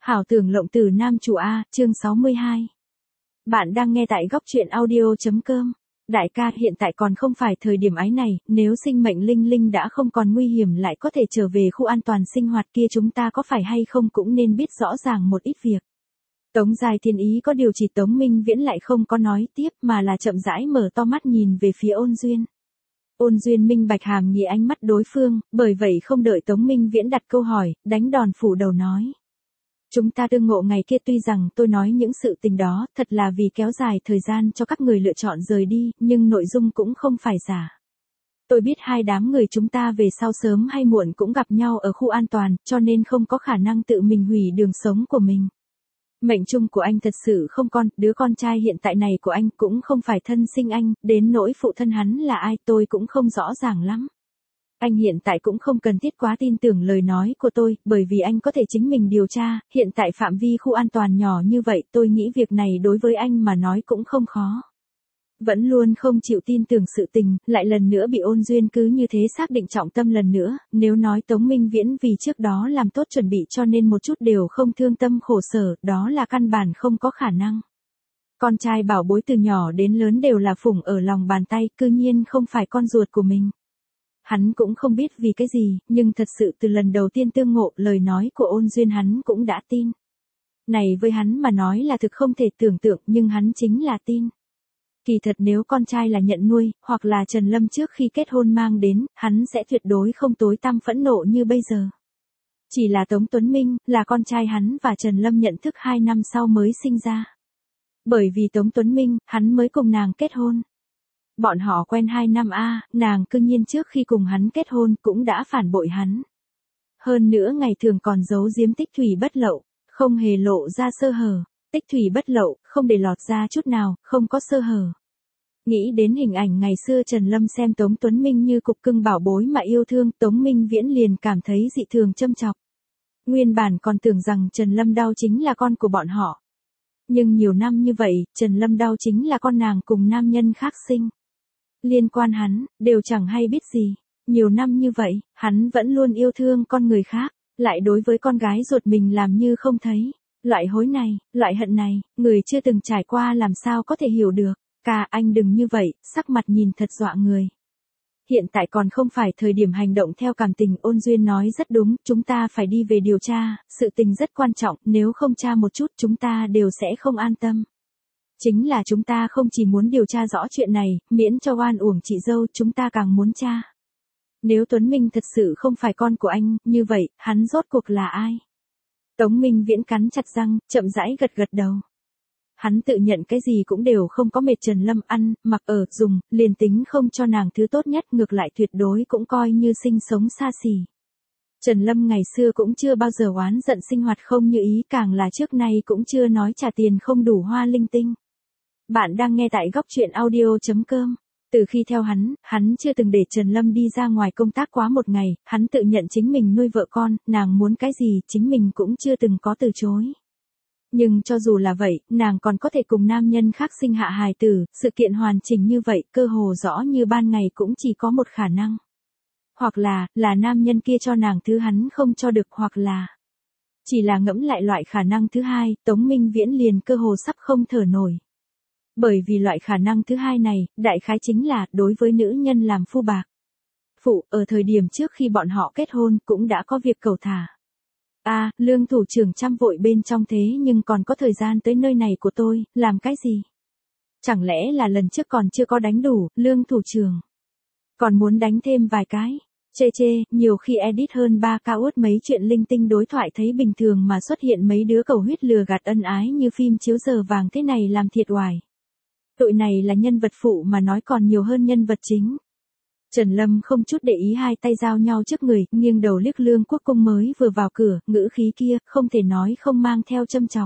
Hảo tưởng lộng tử nam chủ A, chương 62. Bạn đang nghe tại góc truyện audio.com. Đại ca, hiện tại còn không phải thời điểm ái này, nếu sinh mệnh Linh Linh đã không còn nguy hiểm lại có thể trở về khu an toàn sinh hoạt kia, chúng ta có phải hay không cũng nên biết rõ ràng một ít việc. Tống Giai Thiên ý có điều chỉ Tống Minh Viễn lại không có nói tiếp mà là chậm rãi mở to mắt nhìn về phía Ôn Duyên. Ôn Duyên minh bạch hàm nghĩa ánh mắt đối phương, bởi vậy không đợi Tống Minh Viễn đặt câu hỏi, đánh đòn phủ đầu nói. Chúng ta tương ngộ ngày kia, tuy rằng tôi nói những sự tình đó thật là vì kéo dài thời gian cho các người lựa chọn rời đi, nhưng nội dung cũng không phải giả. Tôi biết hai đám người chúng ta về sau sớm hay muộn cũng gặp nhau ở khu an toàn, cho nên không có khả năng tự mình hủy đường sống của mình. Mệnh chung của anh thật sự không còn, đứa con trai hiện tại này của anh cũng không phải thân sinh anh, đến nỗi phụ thân hắn là ai tôi cũng không rõ ràng lắm. Anh hiện tại cũng không cần thiết quá tin tưởng lời nói của tôi, bởi vì anh có thể chính mình điều tra, hiện tại phạm vi khu an toàn nhỏ như vậy, tôi nghĩ việc này đối với anh mà nói cũng không khó. Vẫn luôn không chịu tin tưởng sự tình, lại lần nữa bị Ôn Duyên cứ như thế xác định trọng tâm lần nữa, nếu nói Tống Minh Viễn vì trước đó làm tốt chuẩn bị cho nên một chút đều không thương tâm khổ sở, đó là căn bản không có khả năng. Con trai bảo bối từ nhỏ đến lớn đều là phủng ở lòng bàn tay, cư nhiên không phải con ruột của mình. Hắn cũng không biết vì cái gì, nhưng thật sự từ lần đầu tiên tương ngộ, lời nói của Ôn Duyên hắn cũng đã tin. Này với hắn mà nói là thực không thể tưởng tượng, nhưng hắn chính là tin. Kỳ thật nếu con trai là nhận nuôi, hoặc là Trần Lâm trước khi kết hôn mang đến, hắn sẽ tuyệt đối không tối tăm phẫn nộ như bây giờ. Chỉ là Tống Tuấn Minh, là con trai hắn và Trần Lâm nhận thức 2 năm sau mới sinh ra. Bởi vì Tống Tuấn Minh, hắn mới cùng nàng kết hôn. Bọn họ quen 2 năm nàng cư nhiên trước khi cùng hắn kết hôn cũng đã phản bội hắn. Hơn nữa ngày thường còn giấu giếm tích thủy bất lậu, không hề lộ ra sơ hở, tích thủy bất lậu, không để lọt ra chút nào, không có sơ hở. Nghĩ đến hình ảnh ngày xưa Trần Lâm xem Tống Tuấn Minh như cục cưng bảo bối mà yêu thương, Tống Minh Viễn liền cảm thấy dị thường châm chọc. Nguyên bản còn tưởng rằng Trần Lâm đau chính là con của bọn họ. Nhưng nhiều năm như vậy, Trần Lâm đau chính là con nàng cùng nam nhân khác sinh. Liên quan hắn, đều chẳng hay biết gì. Nhiều năm như vậy, hắn vẫn luôn yêu thương con người khác, lại đối với con gái ruột mình làm như không thấy. Loại hối này, loại hận này, người chưa từng trải qua làm sao có thể hiểu được. Ca, anh đừng như vậy, sắc mặt nhìn thật dọa người. Hiện tại còn không phải thời điểm hành động theo cảm tình, Ôn Duyên nói rất đúng, chúng ta phải đi về điều tra, sự tình rất quan trọng, nếu không tra một chút chúng ta đều sẽ không an tâm. Chính là chúng ta không chỉ muốn điều tra rõ chuyện này, miễn cho oan uổng chị dâu, chúng ta càng muốn tra. Nếu Tuấn Minh thật sự không phải con của anh, như vậy, hắn rốt cuộc là ai? Tống Minh Viễn cắn chặt răng, chậm rãi gật gật đầu. Hắn tự nhận cái gì cũng đều không có mệt Trần Lâm ăn, mặc ở, dùng, liền tính không cho nàng thứ tốt nhất, ngược lại tuyệt đối cũng coi như sinh sống xa xỉ. Trần Lâm ngày xưa cũng chưa bao giờ oán giận sinh hoạt không như ý, càng là trước nay cũng chưa nói trả tiền không đủ hoa linh tinh. Bạn đang nghe tại góc truyện audio.com. Từ khi theo hắn chưa từng để Trần Lâm đi ra ngoài công tác quá một ngày, hắn tự nhận chính mình nuôi vợ con, nàng muốn cái gì, chính mình cũng chưa từng có từ chối. Nhưng cho dù là vậy, nàng còn có thể cùng nam nhân khác sinh hạ hài tử, sự kiện hoàn chỉnh như vậy, cơ hồ rõ như ban ngày cũng chỉ có một khả năng. Hoặc là nam nhân kia cho nàng thứ hắn không cho được, hoặc là chỉ là ngẫm lại loại khả năng thứ hai, Tống Minh Viễn liền cơ hồ sắp không thở nổi. Bởi vì loại khả năng thứ hai này, đại khái chính là, đối với nữ nhân làm phu bạc. Phụ, ở thời điểm trước khi bọn họ kết hôn, cũng đã có việc cầu thả. Lương thủ trưởng chăm vội bên trong thế nhưng còn có thời gian tới nơi này của tôi, làm cái gì? Chẳng lẽ là lần trước còn chưa có đánh đủ, Lương thủ trưởng? Còn muốn đánh thêm vài cái? Nhiều khi edit hơn 3K út mấy chuyện linh tinh đối thoại thấy bình thường mà xuất hiện mấy đứa cầu huyết lừa gạt ân ái như phim chiếu giờ vàng thế này làm thiệt oải. Tụi này là nhân vật phụ mà nói còn nhiều hơn nhân vật chính. Trần Lâm không chút để ý, hai tay giao nhau trước người, nghiêng đầu liếc Lương Quốc Công mới vừa vào cửa, ngữ khí kia, không thể nói không mang theo châm chọc.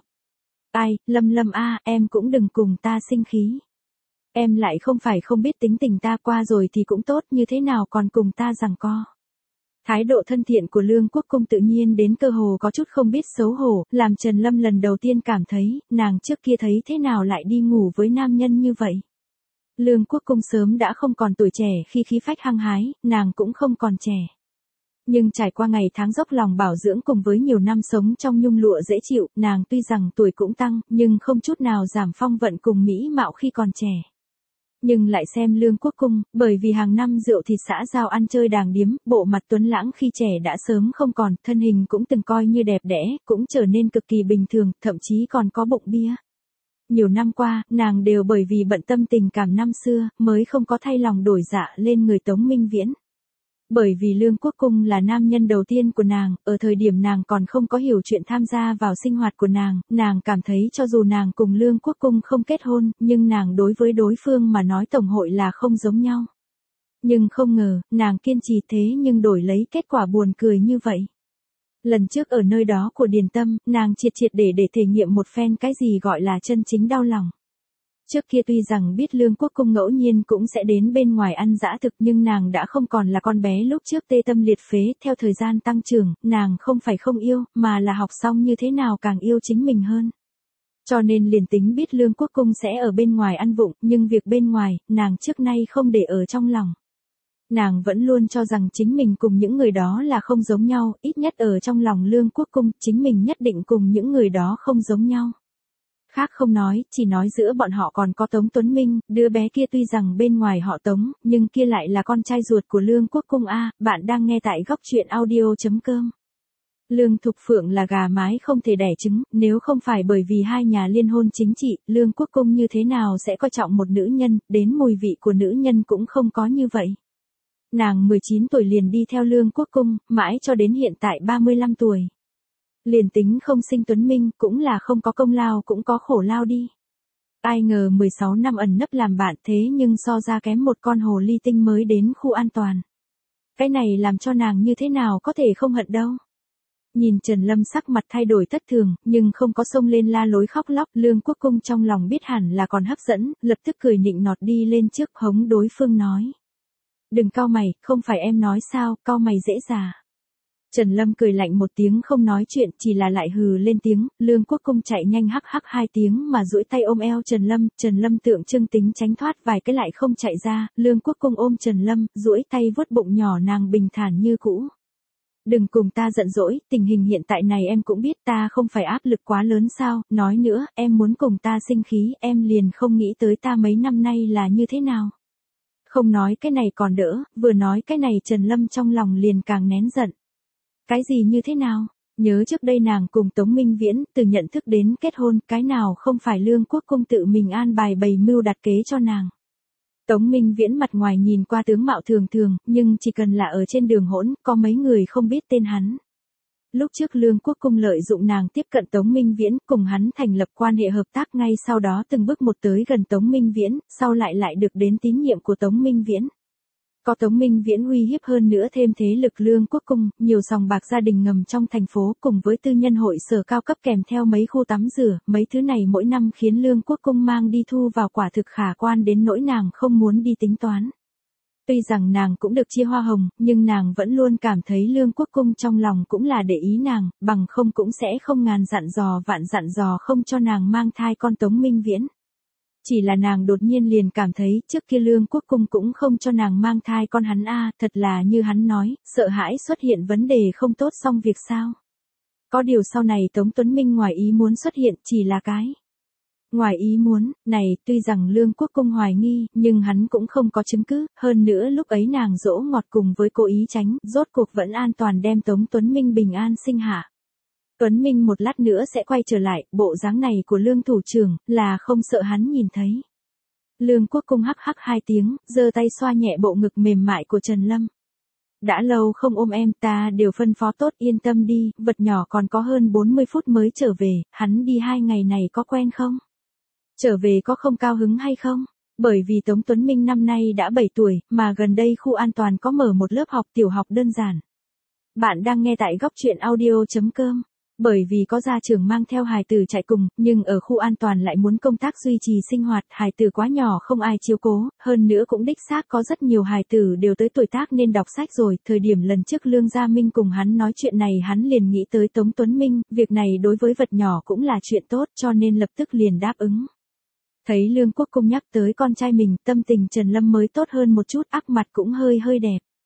Lâm em cũng đừng cùng ta sinh khí. Em lại không phải không biết tính tình ta, qua rồi thì cũng tốt, như thế nào còn cùng ta giằng co. Thái độ thân thiện của Lương Quốc Công tự nhiên đến cơ hồ có chút không biết xấu hổ, làm Trần Lâm lần đầu tiên cảm thấy, nàng trước kia thấy thế nào lại đi ngủ với nam nhân như vậy. Lương Quốc Công sớm đã không còn tuổi trẻ khi khí phách hăng hái, nàng cũng không còn trẻ. Nhưng trải qua ngày tháng dốc lòng bảo dưỡng cùng với nhiều năm sống trong nhung lụa dễ chịu, nàng tuy rằng tuổi cũng tăng, nhưng không chút nào giảm phong vận cùng mỹ mạo khi còn trẻ. Nhưng lại xem Lương Quốc Cung, bởi vì hàng năm rượu thịt xã giao ăn chơi đàng điếm, bộ mặt tuấn lãng khi trẻ đã sớm không còn, thân hình cũng từng coi như đẹp đẽ, cũng trở nên cực kỳ bình thường, thậm chí còn có bụng bia. Nhiều năm qua, nàng đều bởi vì bận tâm tình cảm năm xưa, mới không có thay lòng đổi dạ lên người Tống Minh Viễn. Bởi vì Lương Quốc Cung là nam nhân đầu tiên của nàng, ở thời điểm nàng còn không có hiểu chuyện tham gia vào sinh hoạt của nàng cảm thấy cho dù nàng cùng Lương Quốc Cung không kết hôn, nhưng nàng đối với đối phương mà nói tổng hội là không giống nhau. Nhưng không ngờ, nàng kiên trì thế nhưng đổi lấy kết quả buồn cười như vậy. Lần trước ở nơi đó của Điền Tâm, nàng triệt để thể nghiệm một phen cái gì gọi là chân chính đau lòng. Trước kia tuy rằng biết Lương Quốc Cung ngẫu nhiên cũng sẽ đến bên ngoài ăn dã thực nhưng nàng đã không còn là con bé lúc trước tê tâm liệt phế, theo thời gian tăng trưởng, nàng không phải không yêu, mà là học xong như thế nào càng yêu chính mình hơn. Cho nên liền tính biết Lương Quốc Cung sẽ ở bên ngoài ăn vụng, nhưng việc bên ngoài, nàng trước nay không để ở trong lòng. Nàng vẫn luôn cho rằng chính mình cùng những người đó là không giống nhau, ít nhất ở trong lòng Lương Quốc Cung, chính mình nhất định cùng những người đó không giống nhau. Khác không nói, chỉ nói giữa bọn họ còn có Tống Tuấn Minh, đứa bé kia tuy rằng bên ngoài họ Tống, nhưng kia lại là con trai ruột của Lương Quốc Cung a. Bạn đang nghe tại góc truyện audio.com. Lương Thục Phượng là gà mái không thể đẻ trứng, nếu không phải bởi vì hai nhà liên hôn chính trị, Lương Quốc Cung như thế nào sẽ coi trọng một nữ nhân, đến mùi vị của nữ nhân cũng không có như vậy. Nàng 19 tuổi liền đi theo Lương Quốc Cung, mãi cho đến hiện tại 35 tuổi. Liền tính không sinh Tuấn Minh, cũng là không có công lao cũng có khổ lao đi. Ai ngờ 16 năm ẩn nấp làm bạn thế nhưng so ra kém một con hồ ly tinh mới đến khu an toàn. Cái này làm cho nàng như thế nào có thể không hận đâu. Nhìn Trần Lâm sắc mặt thay đổi thất thường, nhưng không có xông lên la lối khóc lóc, Lương Quốc Cung trong lòng biết hẳn là còn hấp dẫn, lập tức cười nịnh nọt đi lên trước hống đối phương nói. Đừng cau mày, không phải em nói sao, cau mày dễ già. Trần Lâm cười lạnh một tiếng không nói chuyện, chỉ là lại hừ lên tiếng, Lương Quốc Cung chạy nhanh hắc hắc hai tiếng mà duỗi tay ôm eo Trần Lâm tượng trưng tính tránh thoát vài cái lại không chạy ra, Lương Quốc Cung ôm Trần Lâm, duỗi tay vuốt bụng nhỏ nàng bình thản như cũ. Đừng cùng ta giận dỗi, tình hình hiện tại này em cũng biết ta không phải áp lực quá lớn sao, nói nữa, em muốn cùng ta sinh khí, em liền không nghĩ tới ta mấy năm nay là như thế nào. Không nói cái này còn đỡ, vừa nói cái này Trần Lâm trong lòng liền càng nén giận. Cái gì như thế nào? Nhớ trước đây nàng cùng Tống Minh Viễn, từ nhận thức đến kết hôn, cái nào không phải Lương Quốc Cung tự mình an bài bày mưu đặt kế cho nàng. Tống Minh Viễn mặt ngoài nhìn qua tướng mạo thường thường, nhưng chỉ cần là ở trên đường hỗn, có mấy người không biết tên hắn. Lúc trước Lương Quốc Cung lợi dụng nàng tiếp cận Tống Minh Viễn, cùng hắn thành lập quan hệ hợp tác ngay sau đó từng bước một tới gần Tống Minh Viễn, sau lại được đến tín nhiệm của Tống Minh Viễn. Có Tống Minh Viễn uy hiếp hơn nữa thêm thế lực Lương Quốc Cung, nhiều sòng bạc gia đình ngầm trong thành phố cùng với tư nhân hội sở cao cấp kèm theo mấy khu tắm rửa, mấy thứ này mỗi năm khiến Lương Quốc Cung mang đi thu vào quả thực khả quan đến nỗi nàng không muốn đi tính toán. Tuy rằng nàng cũng được chia hoa hồng, nhưng nàng vẫn luôn cảm thấy Lương Quốc Cung trong lòng cũng là để ý nàng, bằng không cũng sẽ không ngàn dặn dò vạn dặn dò không cho nàng mang thai con Tống Minh Viễn. Chỉ là nàng đột nhiên liền cảm thấy trước kia Lương Quốc Cung cũng không cho nàng mang thai con hắn thật là như hắn nói, sợ hãi xuất hiện vấn đề không tốt xong việc sao. Có điều sau này Tống Tuấn Minh ngoài ý muốn xuất hiện chỉ là cái. Ngoài ý muốn, này, tuy rằng Lương Quốc Cung hoài nghi, nhưng hắn cũng không có chứng cứ, hơn nữa lúc ấy nàng dỗ ngọt cùng với cố ý tránh, rốt cuộc vẫn an toàn đem Tống Tuấn Minh bình an sinh hạ. Tuấn Minh một lát nữa sẽ quay trở lại, bộ dáng này của Lương thủ trưởng, là không sợ hắn nhìn thấy. Lương Quốc Cung hắc hắc hai tiếng, giơ tay xoa nhẹ bộ ngực mềm mại của Trần Lâm. Đã lâu không ôm em, ta đều phân phó tốt, yên tâm đi, vật nhỏ còn có hơn 40 phút mới trở về, hắn đi 2 ngày này có quen không? Trở về có không cao hứng hay không? Bởi vì Tống Tuấn Minh năm nay đã 7 tuổi, mà gần đây khu an toàn có mở một lớp học tiểu học đơn giản. Bạn đang nghe tại góc truyện audio.com. Bởi vì có gia trưởng mang theo hài tử chạy cùng, nhưng ở khu an toàn lại muốn công tác duy trì sinh hoạt, hài tử quá nhỏ không ai chiếu cố, hơn nữa cũng đích xác có rất nhiều hài tử đều tới tuổi tác nên đọc sách rồi, thời điểm lần trước Lương Gia Minh cùng hắn nói chuyện này hắn liền nghĩ tới Tống Tuấn Minh, việc này đối với vật nhỏ cũng là chuyện tốt cho nên lập tức liền đáp ứng. Thấy Lương Quốc Cung nhắc tới con trai mình, tâm tình Trần Lâm mới tốt hơn một chút, ác mặt cũng hơi đẹp.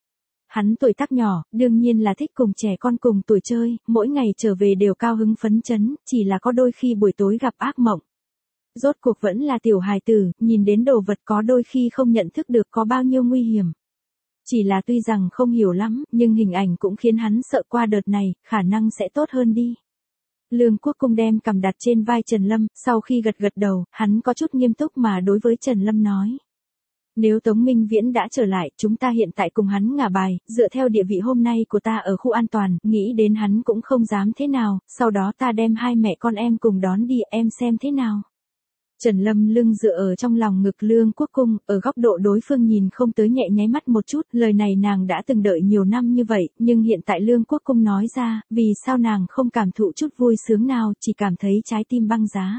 Hắn tuổi tác nhỏ, đương nhiên là thích cùng trẻ con cùng tuổi chơi, mỗi ngày trở về đều cao hứng phấn chấn, chỉ là có đôi khi buổi tối gặp ác mộng. Rốt cuộc vẫn là tiểu hài tử, nhìn đến đồ vật có đôi khi không nhận thức được có bao nhiêu nguy hiểm. Chỉ là tuy rằng không hiểu lắm, nhưng hình ảnh cũng khiến hắn sợ qua đợt này, khả năng sẽ tốt hơn đi. Lương Quốc Cung đem cằm đặt trên vai Trần Lâm, sau khi gật gật đầu, hắn có chút nghiêm túc mà đối với Trần Lâm nói. Nếu Tống Minh Viễn đã trở lại, chúng ta hiện tại cùng hắn ngả bài, dựa theo địa vị hôm nay của ta ở khu an toàn, nghĩ đến hắn cũng không dám thế nào, sau đó ta đem hai mẹ con em cùng đón đi, em xem thế nào. Trần Lâm lưng dựa ở trong lòng ngực Lương Quốc Cung, ở góc độ đối phương nhìn không tới nhẹ nháy mắt một chút, lời này nàng đã từng đợi nhiều năm như vậy, nhưng hiện tại Lương Quốc Cung nói ra, vì sao nàng không cảm thụ chút vui sướng nào, chỉ cảm thấy trái tim băng giá.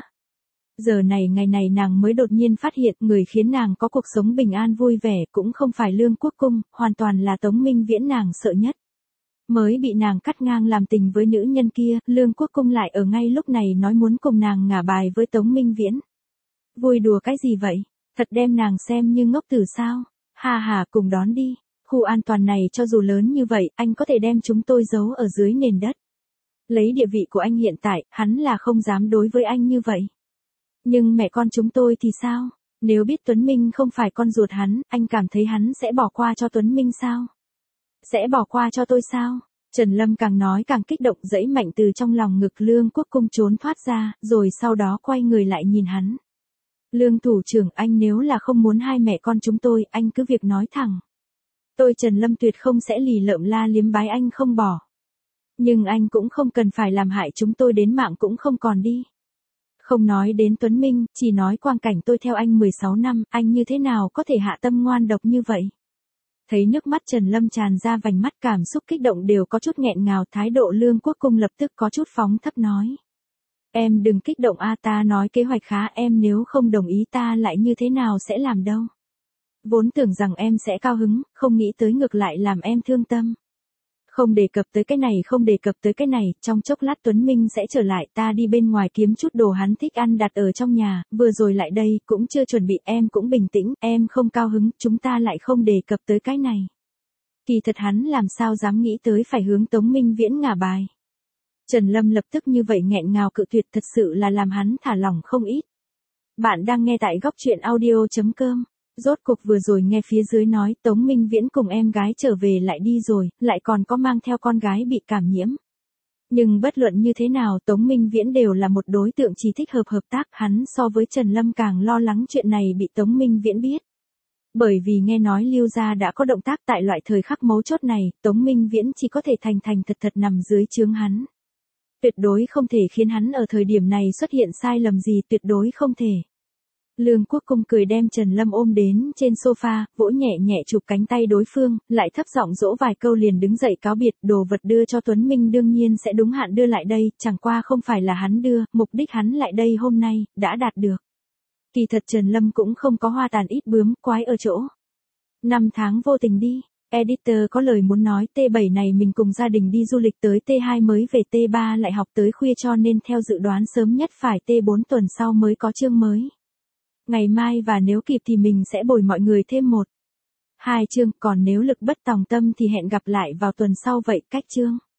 Giờ này ngày này nàng mới đột nhiên phát hiện người khiến nàng có cuộc sống bình an vui vẻ cũng không phải Lương Quốc Cung, hoàn toàn là Tống Minh Viễn nàng sợ nhất. Mới bị nàng cắt ngang làm tình với nữ nhân kia, Lương Quốc Cung lại ở ngay lúc này nói muốn cùng nàng ngả bài với Tống Minh Viễn. Vui đùa cái gì vậy? Thật đem nàng xem như ngốc tử sao? Hà hà cùng đón đi. Khu an toàn này cho dù lớn như vậy, anh có thể đem chúng tôi giấu ở dưới nền đất. Lấy địa vị của anh hiện tại, hắn là không dám đối với anh như vậy. Nhưng mẹ con chúng tôi thì sao? Nếu biết Tuấn Minh không phải con ruột hắn, anh cảm thấy hắn sẽ bỏ qua cho Tuấn Minh sao? Sẽ bỏ qua cho tôi sao? Trần Lâm càng nói càng kích động dẫy mạnh từ trong lòng ngực Lương Quốc Cung trốn thoát ra, rồi sau đó quay người lại nhìn hắn. Lương thủ trưởng, anh nếu là không muốn hai mẹ con chúng tôi, anh cứ việc nói thẳng. Tôi Trần Lâm tuyệt không sẽ lì lợm la liếm bái anh không bỏ. Nhưng anh cũng không cần phải làm hại chúng tôi đến mạng cũng không còn đi. Không nói đến Tuấn Minh, chỉ nói quang cảnh tôi theo anh 16 năm, anh như thế nào có thể hạ tâm ngoan độc như vậy. Thấy nước mắt Trần Lâm tràn ra vành mắt, cảm xúc kích động đều có chút nghẹn ngào, thái độ Lương Quốc Cung lập tức có chút phóng thấp nói. Em đừng kích động a, ta nói kế hoạch khá, em nếu không đồng ý ta lại như thế nào sẽ làm đâu. Vốn tưởng rằng em sẽ cao hứng, không nghĩ tới ngược lại làm em thương tâm. Không đề cập tới cái này, không đề cập tới cái này, trong chốc lát Tuấn Minh sẽ trở lại, ta đi bên ngoài kiếm chút đồ hắn thích ăn đặt ở trong nhà, vừa rồi lại đây, cũng chưa chuẩn bị, em cũng bình tĩnh, em không cao hứng, chúng ta lại không đề cập tới cái này. Kỳ thật hắn làm sao dám nghĩ tới phải hướng Tống Minh Viễn ngả bài. Trần Lâm lập tức như vậy nghẹn ngào cự tuyệt, thật sự là làm hắn thả lỏng không ít. Bạn đang nghe tại góc truyện audio.com. Rốt cuộc vừa rồi nghe phía dưới nói Tống Minh Viễn cùng em gái trở về lại đi rồi, lại còn có mang theo con gái bị cảm nhiễm. Nhưng bất luận như thế nào Tống Minh Viễn đều là một đối tượng chỉ thích hợp tác, hắn so với Trần Lâm càng lo lắng chuyện này bị Tống Minh Viễn biết. Bởi vì nghe nói Lưu gia đã có động tác tại loại thời khắc mấu chốt này, Tống Minh Viễn chỉ có thể thành thật nằm dưới trướng hắn. Tuyệt đối không thể khiến hắn ở thời điểm này xuất hiện sai lầm gì, tuyệt đối không thể. Lương Quốc Cung cười đem Trần Lâm ôm đến trên sofa, vỗ nhẹ nhẹ chụp cánh tay đối phương, lại thấp giọng dỗ vài câu liền đứng dậy cáo biệt, đồ vật đưa cho Tuấn Minh đương nhiên sẽ đúng hạn đưa lại đây, chẳng qua không phải là hắn đưa, mục đích hắn lại đây hôm nay, đã đạt được. Kỳ thật Trần Lâm cũng không có hoa tàn ít bướm, quái ở chỗ. 5 tháng vô tình đi. Editor có lời muốn nói, T7 này mình cùng gia đình đi du lịch tới T2 mới về, T3 lại học tới khuya cho nên theo dự đoán sớm nhất phải T4 tuần sau mới có chương mới. Ngày mai và nếu kịp thì mình sẽ bồi mọi người thêm 1, 2 chương, còn nếu lực bất tòng tâm thì hẹn gặp lại vào tuần sau vậy, cách chương.